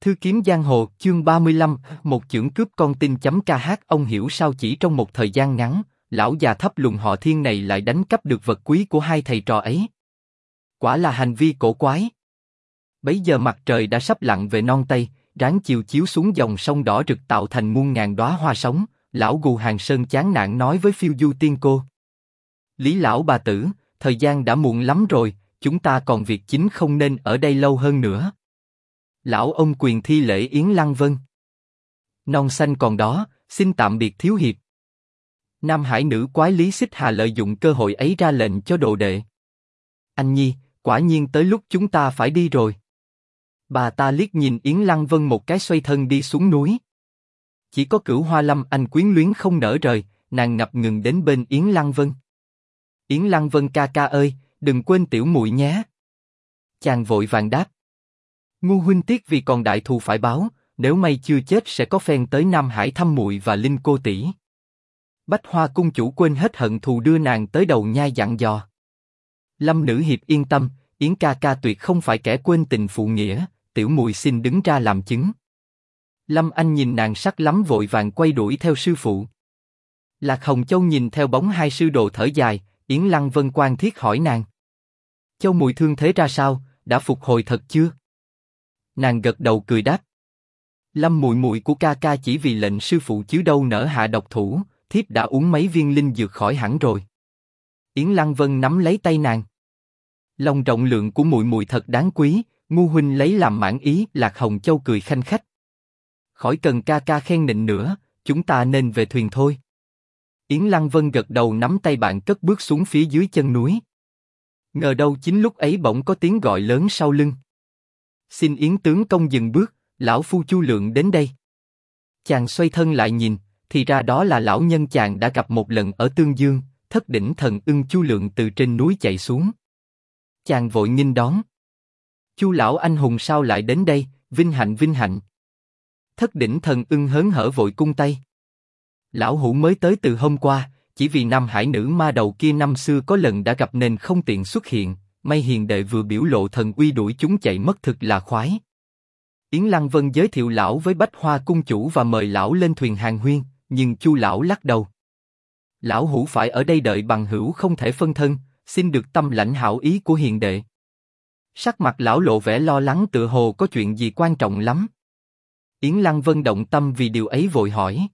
Thư kiếm giang hồ, chương 35, một chưởng cướp con tin.kh. Ông hiểu sao chỉ trong một thời gian ngắn, lão già thấp lùn họ Thiên này lại đánh cắp được vật quý của hai thầy trò ấy. Quả là hành vi cổ quái. Bấy giờ mặt trời đã sắp lặn về non tây, ráng chiều chiếu xuống dòng sông đỏ rực tạo thành muôn ngàn đóa hoa sóng. Lão Gù Hàng Sơn chán nản nói với phiêu du tiên cô: Lý lão bà tử, thời gian đã muộn lắm rồi, chúng ta còn việc chính không nên ở đây lâu hơn nữa. Lão ông quyền thi lễ Yến Lăng Vân. Non xanh còn đó, xin tạm biệt thiếu hiệp. Nam Hải nữ quái Lý Xích Hà lợi dụng cơ hội ấy ra lệnh cho đồ đệ: Anh Nhi, quả nhiên tới lúc chúng ta phải đi rồi. Bà ta liếc nhìn Yến Lăng Vân một cái xoay thân đi xuống núi. Chỉ có Cửu Hoa Lâm Anh quyến luyến không nỡ rời, nàng ngập ngừng đến bên Yến Lăng Vân. Yến Lăng Vân ca ca ơi, đừng quên tiểu muội nhé. Chàng vội vàng đáp: Ngu huynh tiếc vì còn đại thù phải báo, nếu may chưa chết sẽ có phen tới Nam Hải thăm muội và Linh cô tỷ. Bách Hoa cung chủ quên hết hận thù đưa nàng tới đầu nhai dặn dò: Lâm nữ hiệp yên tâm, Yến ca ca tuyệt không phải kẻ quên tình phụ nghĩa, tiểu muội xin đứng ra làm chứng. Lâm Anh nhìn nàng sắc lắm vội vàng quay đuổi theo sư phụ. Lạc Hồng Châu nhìn theo bóng hai sư đồ thở dài, Yến Lăng Vân quan thiết hỏi nàng: Châu muội thương thế ra sao, đã phục hồi thật chưa? Nàng gật đầu cười đáp: Lâm muội muội của ca ca chỉ vì lệnh sư phụ chứ đâu nỡ hạ độc thủ, thiếp đã uống mấy viên linh dược khỏi hẳn rồi. Yến Lăng Vân nắm lấy tay nàng: Lòng rộng lượng của muội muội thật đáng quý, ngu huynh lấy làm mãn ý. Lạc Hồng Châu cười khanh khách: Khỏi cần ca ca khen nịnh nữa, chúng ta nên về thuyền thôi. Yến Lăng Vân gật đầu nắm tay bạn cất bước xuống phía dưới chân núi. Ngờ đâu chính lúc ấy bỗng có tiếng gọi lớn sau lưng: Xin Yến tướng công dừng bước, lão phu Chu Lượng đến đây. Chàng xoay thân lại nhìn, thì ra đó là lão nhân chàng đã gặp một lần ở Tương Dương, Thất Đỉnh Thần Ưng Chu Lượng từ trên núi chạy xuống. Chàng vội nghênh đón: Chu lão anh hùng sao lại đến đây, vinh hạnh vinh hạnh. Thất Đỉnh Thần Ưng hớn hở vội cung tay: Lão hủ mới tới từ hôm qua, chỉ vì Nam Hải nữ ma đầu kia năm xưa có lần đã gặp nên không tiện xuất hiện, may hiền đệ vừa biểu lộ thần uy đuổi chúng chạy mất thực là khoái. Yến Lăng Vân giới thiệu lão với Bách Hoa cung chủ và mời lão lên thuyền hàng huyên, nhưng Chu lão lắc đầu: Lão hủ phải ở đây đợi bằng hữu không thể phân thân, xin được tâm lãnh hảo ý của hiền đệ. Sắc mặt lão lộ vẻ lo lắng tựa hồ có chuyện gì quan trọng lắm. Yến Lăng Vân động tâm vì điều ấy vội hỏi: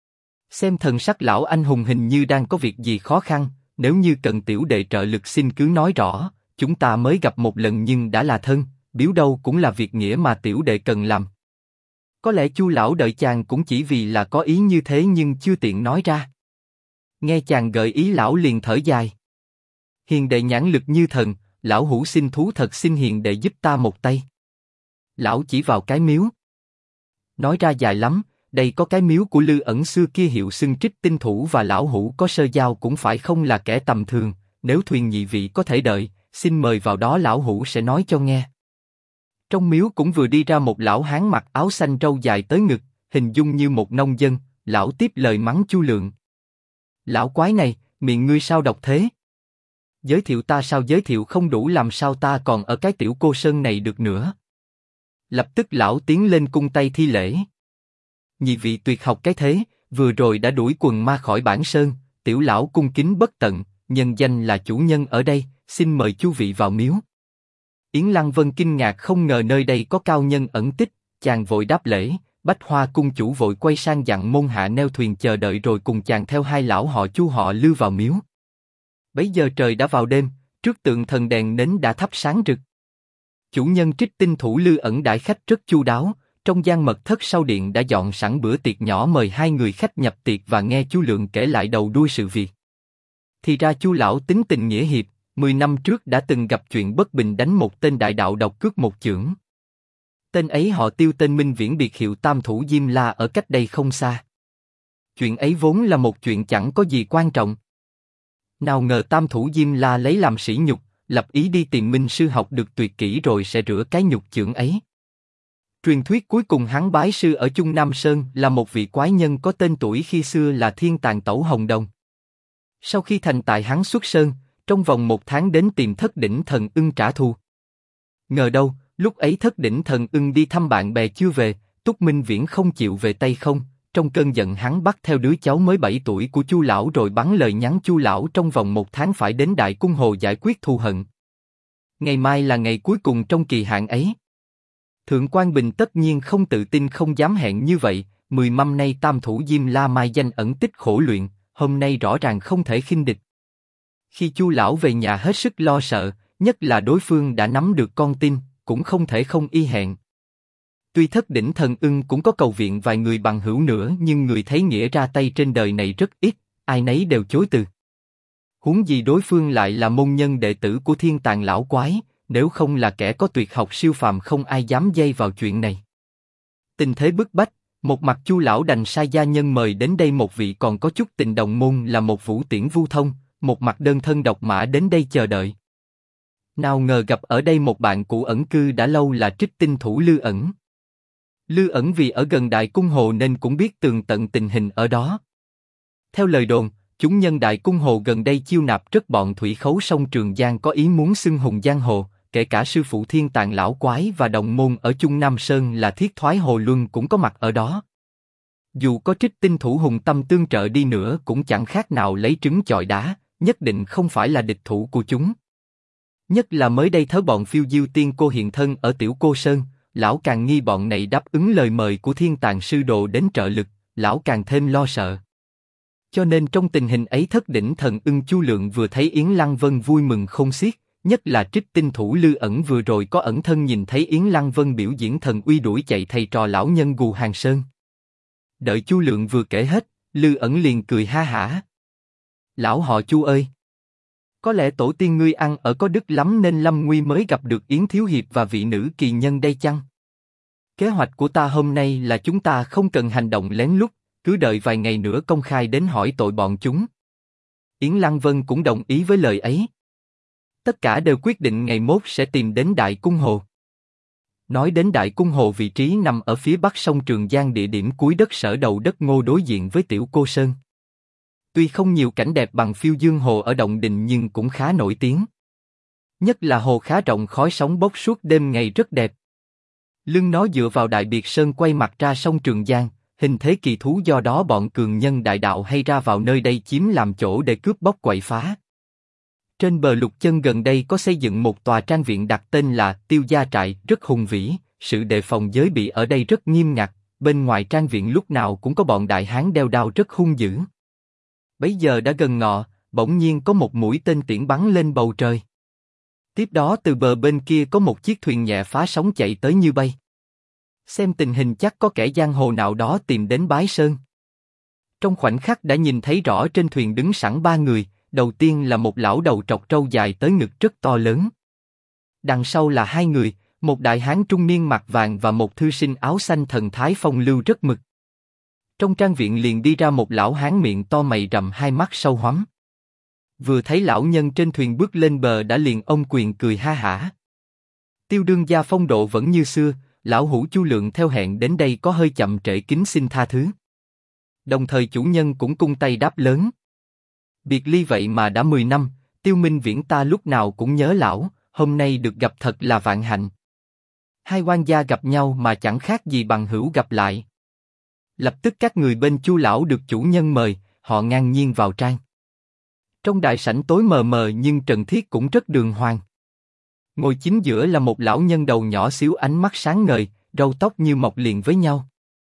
Xem thần sắc lão anh hùng hình như đang có việc gì khó khăn, nếu như cần tiểu đệ trợ lực xin cứ nói rõ, chúng ta mới gặp một lần nhưng đã là thân, biếu đâu cũng là việc nghĩa mà tiểu đệ cần làm. Có lẽ Chu lão đợi chàng cũng chỉ vì là có ý như thế nhưng chưa tiện nói ra. Nghe chàng gợi ý lão liền thở dài: Hiền đệ nhãn lực như thần, lão hủ xin thú thật xin hiền đệ giúp ta một tay. Lão chỉ vào cái miếu. Nói ra dài lắm, đây có cái miếu của Lư Ẩn xưa kia hiệu xưng Trích Tinh Thủ và lão hủ có sơ giao cũng phải không là kẻ tầm thường, nếu thuyền nhị vị có thể đợi, xin mời vào đó lão hủ sẽ nói cho nghe. Trong miếu cũng vừa đi ra một lão hán mặc áo xanh râu dài tới ngực, hình dung như một nông dân. Lão tiếp lời mắng Chu Lượng: Lão quái này, miệng ngươi sao độc thế? Giới thiệu ta sao giới thiệu không đủ, làm sao ta còn ở cái tiểu cô sơn này được nữa? Lập tức lão tiến lên cung tay thi lễ: Nhị vị tuyệt học cái thế, vừa rồi đã đuổi quần ma khỏi bản sơn, tiểu lão cung kính bất tận, nhân danh là chủ nhân ở đây, xin mời chu vị vào miếu. Yến Lăng Vân kinh ngạc không ngờ nơi đây có cao nhân ẩn tích, chàng vội đáp lễ. Bách Hoa cung chủ vội quay sang dặn môn hạ neo thuyền chờ đợi rồi cùng chàng theo hai lão họ Chu họ Lư vào miếu. Bấy giờ trời đã vào đêm, trước tượng thần đèn nến đã thắp sáng rực. Chủ nhân Trích Tinh Thủ Lư Ẩn đãi khách rất chu đáo, trong gian mật thất sau điện đã dọn sẵn bữa tiệc nhỏ mời hai người khách nhập tiệc và nghe Chu Lượng kể lại đầu đuôi sự việc. Thì ra Chu lão tính tình nghĩa hiệp, 10 năm trước đã từng gặp chuyện bất bình đánh một tên đại đạo độc cước một chưởng. Tên ấy họ Tiêu, tên Minh Viễn, biệt hiệu Tam Thủ Diêm La, ở cách đây không xa. Chuyện ấy vốn là một chuyện chẳng có gì quan trọng. Nào ngờ Tam Thủ Diêm La lấy làm sỉ nhục, lập ý đi tìm Minh sư học được tuyệt kỹ rồi sẽ rửa cái nhục chưởng ấy. Truyền thuyết cuối cùng hắn bái sư ở Trung Nam Sơn là một vị quái nhân có tên tuổi khi xưa là Thiên Tàng Tẩu Hồng Đồng. Sau khi thành tài hắn xuất sơn, trong vòng 1 tháng đến tìm Thất Đỉnh Thần Ưng trả thù. Ngờ đâu, Lúc ấy Thất Đỉnh Thần Ưng đi thăm bạn bè chưa về, Túc Minh Viễn không chịu về Tây không. Trong cơn giận hắn bắt theo đứa cháu mới 7 tuổi của Chu lão rồi bắn lời nhắn Chu lão trong vòng 1 tháng phải đến Đại Cung Hồ giải quyết thù hận. Ngày mai là ngày cuối cùng trong kỳ hạn ấy. Thượng quan Bình tất nhiên không tự tin không dám hẹn như vậy. 10 năm nay tam thủ Diêm La Mai danh ẩn tích khổ luyện, hôm nay rõ ràng không thể khinh địch. Khi Chu lão về nhà hết sức lo sợ, nhất là đối phương đã nắm được con tin, cũng không thể không y hẹn. Tuy Thất Đỉnh Thần Ưng cũng có cầu viện vài người bằng hữu nữa, nhưng người thấy nghĩa ra tay trên đời này rất ít, ai nấy đều chối từ. Huống gì đối phương lại là môn nhân đệ tử của Thiên Tàng lão quái, nếu không là kẻ có tuyệt học siêu phàm không ai dám dây vào chuyện này. Tình thế bức bách, một mặt Chu lão đành sai gia nhân mời đến đây một vị còn có chút tình đồng môn là một Vũ Tiễn Vu Thông, một mặt đơn thân độc mã đến đây chờ đợi. Nào ngờ gặp ở đây một bạn cũ ẩn cư đã lâu là Trích Tinh thủ Lư Ẩn. Lư Ẩn vì ở gần Đại Cung Hồ nên cũng biết tường tận tình hình ở đó. Theo lời đồn, chúng nhân Đại Cung Hồ gần đây chiêu nạp rất bọn thủy khấu sông Trường Giang có ý muốn xưng hùng giang hồ, kể cả sư phụ Thiên Tàng lão quái và đồng môn ở Trung Nam Sơn là Thiết Thoái Hồ Luân cũng có mặt ở đó. Dù có Trích Tinh thủ hùng tâm tương trợ đi nữa cũng chẳng khác nào lấy trứng chọi đá, nhất định không phải là địch thủ của chúng. Nhất là mới đây thấy bọn phiêu diêu tiên cô hiện thân ở Tiểu Cô Sơn, lão càng nghi bọn này đáp ứng lời mời của Thiên Tàng sư đồ đến trợ lực, lão càng thêm lo sợ. Cho nên trong tình hình ấy Thất Đỉnh Thần Ưng Chu Lượng vừa thấy Yến Lăng Vân vui mừng không xiết, nhất là Trích Tinh thủ Lư Ẩn vừa rồi có ẩn thân nhìn thấy Yến Lăng Vân biểu diễn thần uy đuổi chạy thầy trò lão nhân Gù Hàng Sơn. Đợi Chu Lượng vừa kể hết, Lư Ẩn liền cười ha hả. Lão họ Chu ơi! Có lẽ tổ tiên ngươi ăn ở có đức lắm nên lâm nguy mới gặp được Yến Thiếu Hiệp và vị nữ kỳ nhân đây chăng? Kế hoạch của ta hôm nay là chúng ta không cần hành động lén lút, cứ đợi vài ngày nữa công khai đến hỏi tội bọn chúng. Yến Lăng Vân cũng đồng ý với lời ấy. Tất cả đều quyết định ngày mốt sẽ tìm đến Đại Cung Hồ. Nói đến Đại Cung Hồ vị trí nằm ở phía bắc sông Trường Giang địa điểm cuối đất Sở Đầu Đất Ngô đối diện với Tiểu Cô Sơn. Tuy không nhiều cảnh đẹp bằng Phiêu Dương Hồ ở Động Đình nhưng cũng khá nổi tiếng. Nhất là hồ khá rộng khói sóng bốc suốt đêm ngày rất đẹp. Lưng nó dựa vào Đại Biệt Sơn quay mặt ra sông Trường Giang, hình thế kỳ thú do đó bọn cường nhân đại đạo hay ra vào nơi đây chiếm làm chỗ để cướp bóc quậy phá. Trên bờ Lục Chân gần đây có xây dựng một tòa trang viện đặt tên là Tiêu Gia Trại, rất hùng vĩ, sự đề phòng giới bị ở đây rất nghiêm ngặt, bên ngoài trang viện lúc nào cũng có bọn đại hán đeo đao rất hung dữ. Bấy giờ đã gần ngọ, bỗng nhiên có một mũi tên tiễn bắn lên bầu trời. Tiếp đó từ bờ bên kia có một chiếc thuyền nhẹ phá sóng chạy tới như bay. Xem tình hình chắc có kẻ giang hồ nào đó tìm đến Bái Sơn. Trong khoảnh khắc đã nhìn thấy rõ trên thuyền đứng sẵn 3 người, đầu tiên là một lão đầu trọc trâu dài tới ngực rất to lớn. Đằng sau là 2 người, một đại hán trung niên mặt vàng và một thư sinh áo xanh thần thái phong lưu rất mực. Trong trang viện liền đi ra một lão hán miệng to mày rậm hai mắt sâu hoắm. Vừa thấy lão nhân trên thuyền bước lên bờ đã liền ôm quyền cười ha hả. Tiêu đương gia phong độ vẫn như xưa, lão hủ Chu Lượng theo hẹn đến đây có hơi chậm trễ kính xin tha thứ. Đồng thời chủ nhân cũng cung tay đáp lớn. Biệt ly vậy mà đã 10 năm, Tiêu Minh Viễn ta lúc nào cũng nhớ lão, hôm nay được gặp thật là vạn hạnh. Hai quan gia gặp nhau mà chẳng khác gì bằng hữu gặp lại. Lập tức các người bên Chu lão được chủ nhân mời, họ ngang nhiên vào trang. Trong đại sảnh tối mờ mờ nhưng trần thiết cũng rất đường hoàng. Ngồi chính giữa là một lão nhân đầu nhỏ xíu ánh mắt sáng ngời, râu tóc như mọc liền với nhau.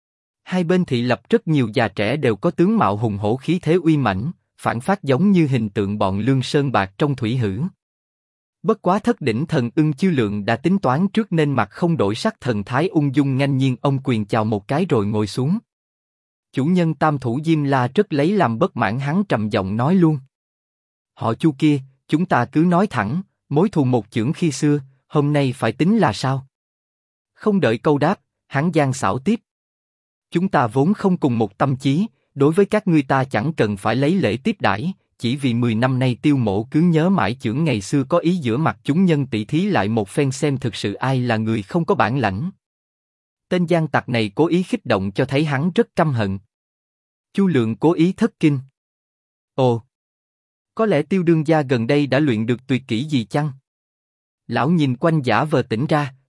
Hai bên thị lập rất nhiều già trẻ đều có tướng mạo hùng hổ khí thế uy mãnh, phản phát giống như hình tượng bọn Lương Sơn Bạc trong thủy hử. Bất quá Thất Đỉnh Thần Ưng Chu Lượng đã tính toán trước nên mặt không đổi sắc thần thái ung dung nhanh nhiên ông quyền chào một cái rồi ngồi xuống. Chủ nhân tam thủ Diêm La rất lấy làm bất mãn hắn trầm giọng nói luôn. Họ Chu kia, chúng ta cứ nói thẳng, mối thù một chưởng khi xưa, hôm nay phải tính là sao? Không đợi câu đáp, hắn gian xảo tiếp. Chúng ta vốn không cùng một tâm chí, đối với các ngươi ta chẳng cần phải lấy lễ tiếp đãi, chỉ vì 10 năm nay Tiêu Mộ cứ nhớ mãi chưởng ngày xưa có ý giữa mặt chúng nhân tỷ thí lại một phen xem thực sự ai là người không có bản lãnh. Tên gian tặc này cố ý khích động cho thấy hắn rất căm hận. Chu Lượng cố ý thất kinh. Ồ, có lẽ Tiêu đương gia gần đây đã luyện được tuyệt kỹ gì chăng? Lão nhìn quanh giả vờ tỉnh ra,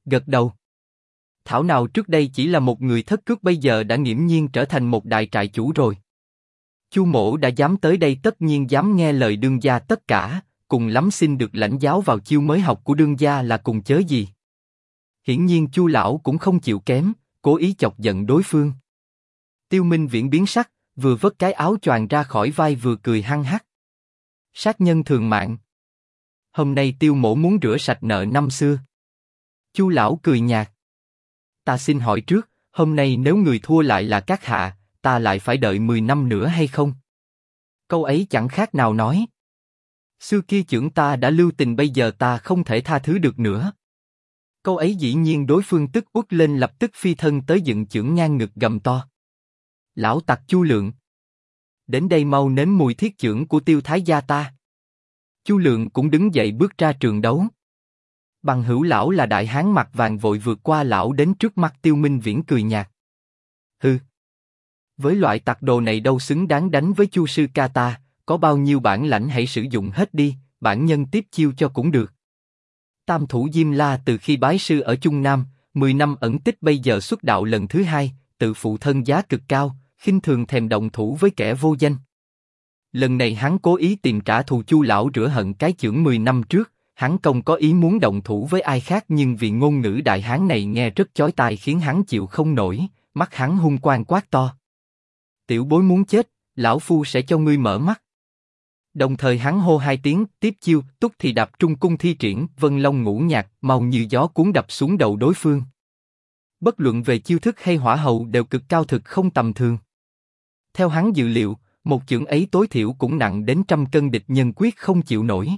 Gật đầu. Thảo nào trước đây chỉ là một người thất cước bây giờ đã nghiễm nhiên trở thành một đại trại chủ rồi. Chu mỗ đã dám tới đây tất nhiên dám nghe lời đương gia tất cả, cùng lắm xin được lãnh giáo vào chiêu mới học của đương gia là cùng chớ gì. Hiển nhiên Chu lão cũng không chịu kém, cố ý chọc giận đối phương. Tiêu Minh Viễn biến sắc, vừa vớt cái áo choàng ra khỏi vai vừa cười hăng hắc. Sát nhân thường mạng. Hôm nay Tiêu mỗ muốn rửa sạch nợ năm xưa. Chu lão cười nhạt. Ta xin hỏi trước, hôm nay nếu người thua lại là các hạ, ta lại phải đợi 10 năm nữa hay không? Câu ấy chẳng khác nào nói. Xưa kia chưởng ta đã lưu tình bây giờ ta không thể tha thứ được nữa. Câu ấy dĩ nhiên đối phương tức uất lên lập tức phi thân tới dựng chưởng ngang ngực gầm to. Lão tặc Chu Lượng. Đến đây mau nếm mùi thiết chưởng của Tiêu thái gia ta. Chu Lượng cũng đứng dậy bước ra trường đấu. Bằng hữu lão là đại hán mặt vàng vội vượt qua lão đến trước mặt Tiêu Minh Viễn cười nhạt. Hừ. Với loại tặc đồ này đâu xứng đáng đánh với Chu sư ca ta, có bao nhiêu bản lãnh hãy sử dụng hết đi, bản nhân tiếp chiêu cho cũng được. Tam thủ Diêm La từ khi bái sư ở Trung Nam, 10 năm ẩn tích bây giờ xuất đạo lần thứ hai, tự phụ thân giá cực cao, khinh thường thèm động thủ với kẻ vô danh. Lần này hắn cố ý tìm trả thù Chu lão rửa hận cái chưởng 10 năm trước, hắn không có ý muốn động thủ với ai khác nhưng vì ngôn ngữ đại hán này nghe rất chói tai khiến hắn chịu không nổi, mắt hắn hung quang quát to. Tiểu bối muốn chết, lão phu sẽ cho ngươi mở mắt. Đồng thời hắn hô hai tiếng, tiếp chiêu, túc thì đạp trung cung thi triển, vân long ngũ nhạc, mau như gió cuốn đập xuống đầu đối phương. Bất luận về chiêu thức hay hỏa hậu đều cực cao thực không tầm thường. Theo hắn dự liệu, một chưởng ấy tối thiểu cũng nặng đến 100 cân địch nhân quyết không chịu nổi.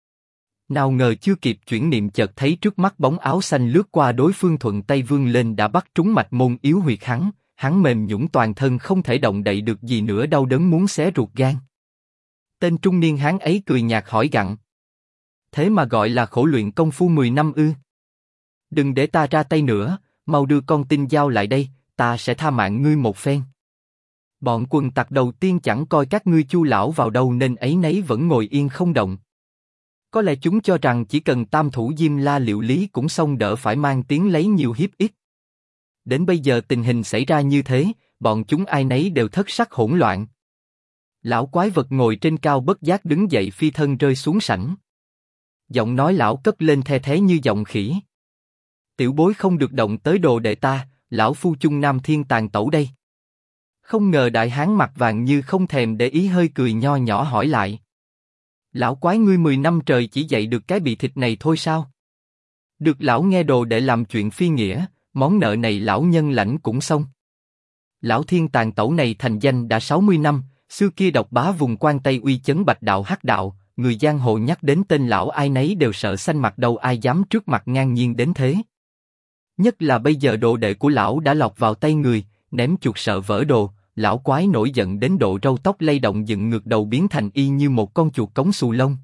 Nào ngờ chưa kịp chuyển niệm chợt thấy trước mắt bóng áo xanh lướt qua đối phương thuận tay vươn lên đã bắt trúng mạch môn yếu huyệt hắn mềm nhũn toàn thân không thể động đậy được gì nữa đau đớn muốn xé ruột gan. Tên trung niên hán ấy cười nhạt hỏi gặng. Thế mà gọi là khổ luyện công phu 10 năm ư? Đừng để ta ra tay nữa, mau đưa con tin giao lại đây, ta sẽ tha mạng ngươi một phen. Bọn quần tặc đầu tiên chẳng coi các ngươi Chu lão vào đâu nên ấy nấy vẫn ngồi yên không động. Có lẽ chúng cho rằng chỉ cần tam thủ Diêm La liệu lý cũng xong đỡ phải mang tiếng lấy nhiều hiếp ít. Đến bây giờ tình hình xảy ra như thế, bọn chúng ai nấy đều thất sắc hỗn loạn. Lão quái vật ngồi trên cao bất giác đứng dậy phi thân rơi xuống sảnh. Giọng nói lão cất lên the thế như giọng khỉ. Tiểu bối không được động tới đồ đệ ta, lão phu Trung Nam Thiên Tàn Tẩu đây. Không ngờ đại hán mặt vàng như không thèm để ý hơi cười nho nhỏ hỏi lại. Lão quái ngươi 10 năm trời chỉ dạy được cái bị thịt này thôi sao? Được lão nghe đồ để làm chuyện phi nghĩa, món nợ này lão nhân lãnh cũng xong. Lão Thiên Tàn Tẩu này thành danh đã 60 năm, xưa kia độc bá vùng Quan Tây uy chấn Bạch Đạo Hắc Đạo, người giang hồ nhắc đến tên lão ai nấy đều sợ xanh mặt đâu ai dám trước mặt ngang nhiên đến thế. Nhất là bây giờ đồ đệ của lão đã lọt vào tay người, ném chuột sợ vỡ đồ, lão quái nổi giận đến độ râu tóc lay động dựng ngược đầu biến thành y như một con chuột cống xù lông.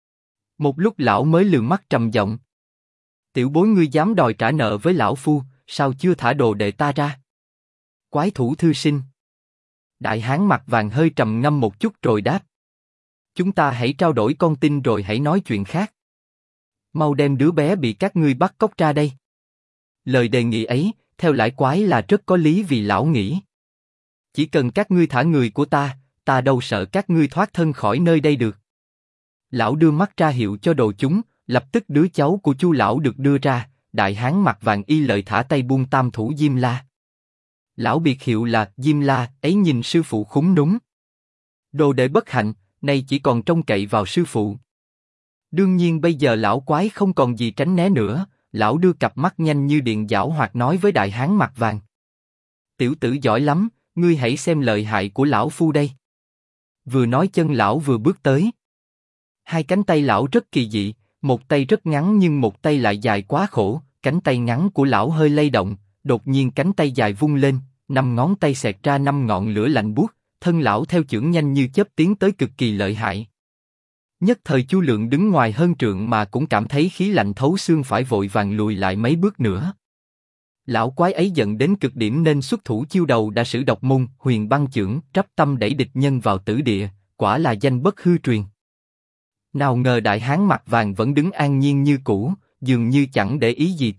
Một lúc lão mới lườm mắt trầm giọng. Tiểu bối ngươi dám đòi trả nợ với lão phu, sao chưa thả đồ đệ ta ra? Quái thủ thư sinh. Đại hán mặt vàng hơi trầm ngâm một chút rồi đáp. Chúng ta hãy trao đổi con tin rồi hãy nói chuyện khác. Mau đem đứa bé bị các ngươi bắt cóc ra đây. Lời đề nghị ấy, theo lãi quái là rất có lý vì lão nghĩ. Chỉ cần các ngươi thả người của ta đâu sợ các ngươi thoát thân khỏi nơi đây được. Lão đưa mắt ra hiệu cho đồ chúng, lập tức đứa cháu của Chu lão được đưa ra, đại hán mặt vàng y lời thả tay buông tam thủ Diêm La. Lão biệt hiệu là Diêm La, ấy nhìn sư phụ khúng núng. Đồ đệ bất hạnh, nay chỉ còn trông cậy vào sư phụ. Đương nhiên bây giờ lão quái không còn gì tránh né nữa, lão đưa cặp mắt nhanh như điện giảo hoạt nói với đại hán mặt vàng. Tiểu tử giỏi lắm, ngươi hãy xem lợi hại của lão phu đây. Vừa nói chân lão vừa bước tới. Hai cánh tay lão rất kỳ dị, một tay rất ngắn nhưng một tay lại dài quá khổ, cánh tay ngắn của lão hơi lay động, đột nhiên cánh tay dài vung lên, 5 ngón tay xẹt ra 5 ngọn lửa lạnh buốt, thân lão theo chưởng nhanh như chớp tiến tới cực kỳ lợi hại. Nhất thời Chu Lượng đứng ngoài hơn trượng mà cũng cảm thấy khí lạnh thấu xương phải vội vàng lùi lại mấy bước nữa. Lão quái ấy giận đến cực điểm nên xuất thủ chiêu đầu đã sử độc môn Huyền Băng Chưởng, trắp tâm đẩy địch nhân vào tử địa, quả là danh bất hư truyền. Nào ngờ đại hán mặt vàng vẫn đứng an nhiên như cũ, dường như chẳng để ý gì tới,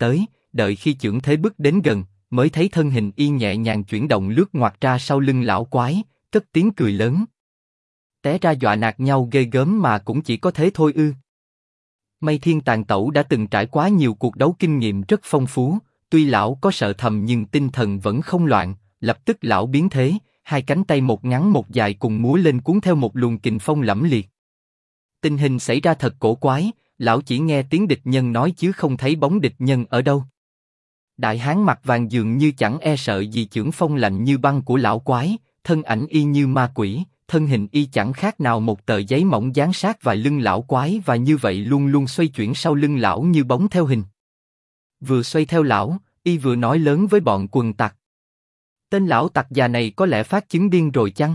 đợi khi chưởng thế bước đến gần, mới thấy thân hình y nhẹ nhàng chuyển động lướt ngoặt ra sau lưng lão quái, cất tiếng cười lớn. Té ra dọa nạt nhau ghê gớm mà cũng chỉ có thế thôi ư? Mây Thiên Tàn Tẩu đã từng trải quá nhiều cuộc đấu kinh nghiệm rất phong phú, tuy lão có sợ thầm nhưng tinh thần vẫn không loạn, lập tức lão biến thế, hai cánh tay một ngắn một dài cùng múa lên cuốn theo một luồng kình phong lẫm liệt. Tình hình xảy ra thật cổ quái, lão chỉ nghe tiếng địch nhân nói chứ không thấy bóng địch nhân ở đâu. Đại hán mặt vàng dường như chẳng e sợ gì chưởng phong lạnh như băng của lão quái, thân ảnh y như ma quỷ, thân hình y chẳng khác nào một tờ giấy mỏng dán sát vào lưng lão quái và như vậy luôn luôn xoay chuyển sau lưng lão như bóng theo hình. Vừa xoay theo lão, y vừa nói lớn với bọn quần tặc. Tên lão tặc già này có lẽ phát chứng điên rồi chăng?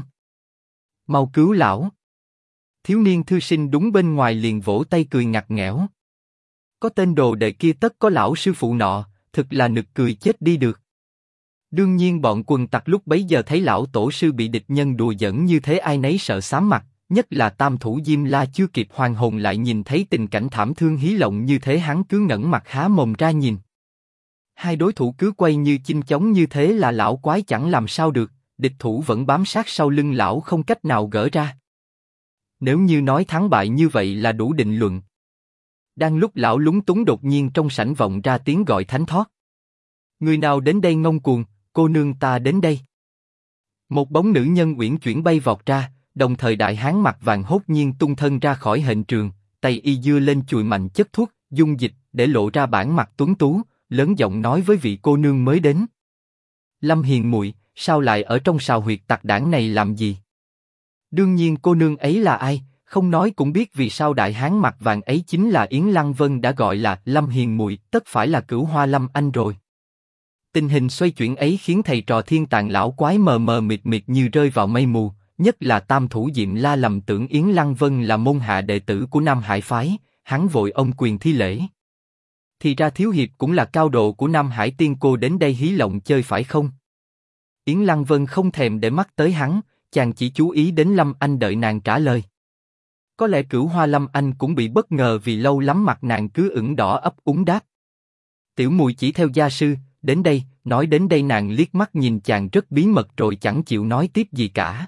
Mau cứu lão! Thiếu niên thư sinh đúng bên ngoài liền vỗ tay cười ngặt nghẽo. Có tên đồ đệ kia tất có lão sư phụ nọ, thực là nực cười chết đi được. Đương nhiên bọn quần tặc lúc bấy giờ thấy lão tổ sư bị địch nhân đùa giỡn như thế ai nấy sợ xám mặt, nhất là Tam Thủ Diêm La chưa kịp hoàn hồn lại nhìn thấy tình cảnh thảm thương hí lộng như thế hắn cứ ngẩng mặt há mồm ra nhìn. Hai đối thủ cứ quay như chim chóng như thế là lão quái chẳng làm sao được, địch thủ vẫn bám sát sau lưng lão không cách nào gỡ ra. Nếu như nói thắng bại như vậy là đủ định luận. Đang lúc lão lúng túng đột nhiên trong sảnh vọng ra tiếng gọi thánh thót. Người nào đến đây ngông cuồng, cô nương ta đến đây. Một bóng nữ nhân uyển chuyển bay vọt ra, đồng thời đại hán mặt vàng hốt nhiên tung thân ra khỏi hiện trường, tay y giơ lên chùi mạnh chất thuốc, dung dịch để lộ ra bản mặt tuấn tú, lớn giọng nói với vị cô nương mới đến. Lâm hiền muội, sao lại ở trong sào huyệt tặc đảng này làm gì? Đương nhiên cô nương ấy là ai, không nói cũng biết vì sao đại hán mặt vàng ấy chính là Yến Lăng Vân đã gọi là Lâm hiền muội, tất phải là Cửu Hoa Lâm Anh rồi. Tình hình xoay chuyển ấy khiến thầy trò Thiên Tàn lão quái mờ mờ mịt mịt như rơi vào mây mù, nhất là Tam Thủ Diệm La lầm tưởng Yến Lăng Vân là môn hạ đệ tử của Nam Hải phái, hắn vội ôm quyền thi lễ. Thì ra thiếu hiệp cũng là cao độ của Nam Hải tiên cô đến đây hí lộng chơi phải không? Yến Lăng Vân không thèm để mắt tới hắn, chàng chỉ chú ý đến Lâm Anh đợi nàng trả lời. Có lẽ Cửu Hoa Lâm Anh cũng bị bất ngờ vì lâu lắm mặt nàng cứ ửng đỏ ấp úng đáp. Tiểu muội chỉ theo gia sư, đến đây, nói đến đây nàng liếc mắt nhìn chàng rất bí mật rồi chẳng chịu nói tiếp gì cả.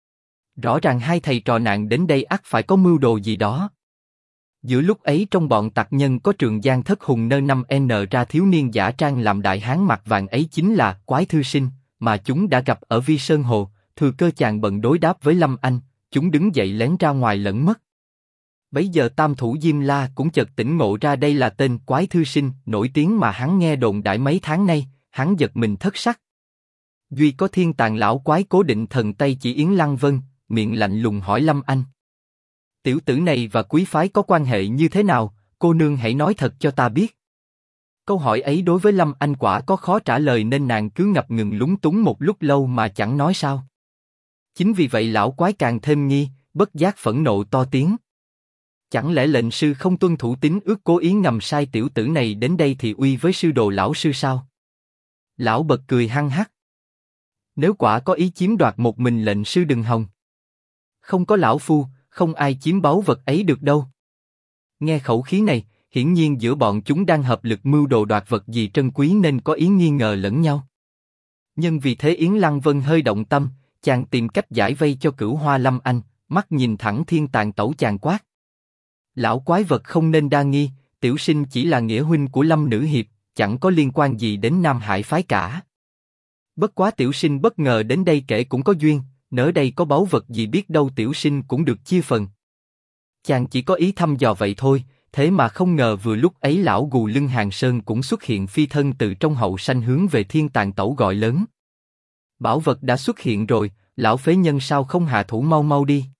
Rõ ràng hai thầy trò nàng đến đây ắt phải có mưu đồ gì đó. Giữa lúc ấy trong bọn tặc nhân có Trường Giang Thất Hùng nơ 5N ra thiếu niên giả trang làm đại hán mặt vàng ấy chính là Quái Thư Sinh, mà chúng đã gặp ở Vi Sơn Hồ, thừa cơ chàng bận đối đáp với Lâm Anh, chúng đứng dậy lén ra ngoài lẫn mất. Bấy giờ Tam Thủ Diêm La cũng chợt tỉnh ngộ ra đây là tên Quái Thư Sinh nổi tiếng mà hắn nghe đồn đại mấy tháng nay, hắn giật mình thất sắc. Duy có Thiên Tàn lão quái cố định thần tay chỉ Yến Lăng Vân, miệng lạnh lùng hỏi Lâm Anh. Tiểu tử này và quý phái có quan hệ như thế nào, cô nương hãy nói thật cho ta biết. Câu hỏi ấy đối với Lâm Anh quả có khó trả lời nên nàng cứ ngập ngừng lúng túng một lúc lâu mà chẳng nói sao. Chính vì vậy lão quái càng thêm nghi, bất giác phẫn nộ to tiếng. Chẳng lẽ lệnh sư không tuân thủ tín ước cố ý ngầm sai tiểu tử này đến đây thì uy với sư đồ lão sư sao? Lão bật cười hăng hắc. Nếu quả có ý chiếm đoạt một mình lệnh sư đừng hòng. Không có lão phu, không ai chiếm báu vật ấy được đâu. Nghe khẩu khí này, hiển nhiên giữa bọn chúng đang hợp lực mưu đồ đoạt vật gì trân quý nên có ý nghi ngờ lẫn nhau. Nhưng vì thế Yến Lăng Vân hơi động tâm, chàng tìm cách giải vây cho Cửu Hoa Lâm Anh, mắt nhìn thẳng Thiên Tàn Tẩu chàng quát. Lão quái vật không nên đa nghi, tiểu sinh chỉ là nghĩa huynh của Lâm nữ hiệp, chẳng có liên quan gì đến Nam Hải phái cả. Bất quá tiểu sinh bất ngờ đến đây kể cũng có duyên, nỡ đây có báu vật gì biết đâu tiểu sinh cũng được chia phần. Chàng chỉ có ý thăm dò vậy thôi, thế mà không ngờ vừa lúc ấy lão gù lưng Hàng Sơn cũng xuất hiện phi thân từ trong hậu sanh hướng về Thiên Tàn Tẩu gọi lớn. Bảo vật đã xuất hiện rồi, lão phế nhân sao không hạ thủ mau mau đi.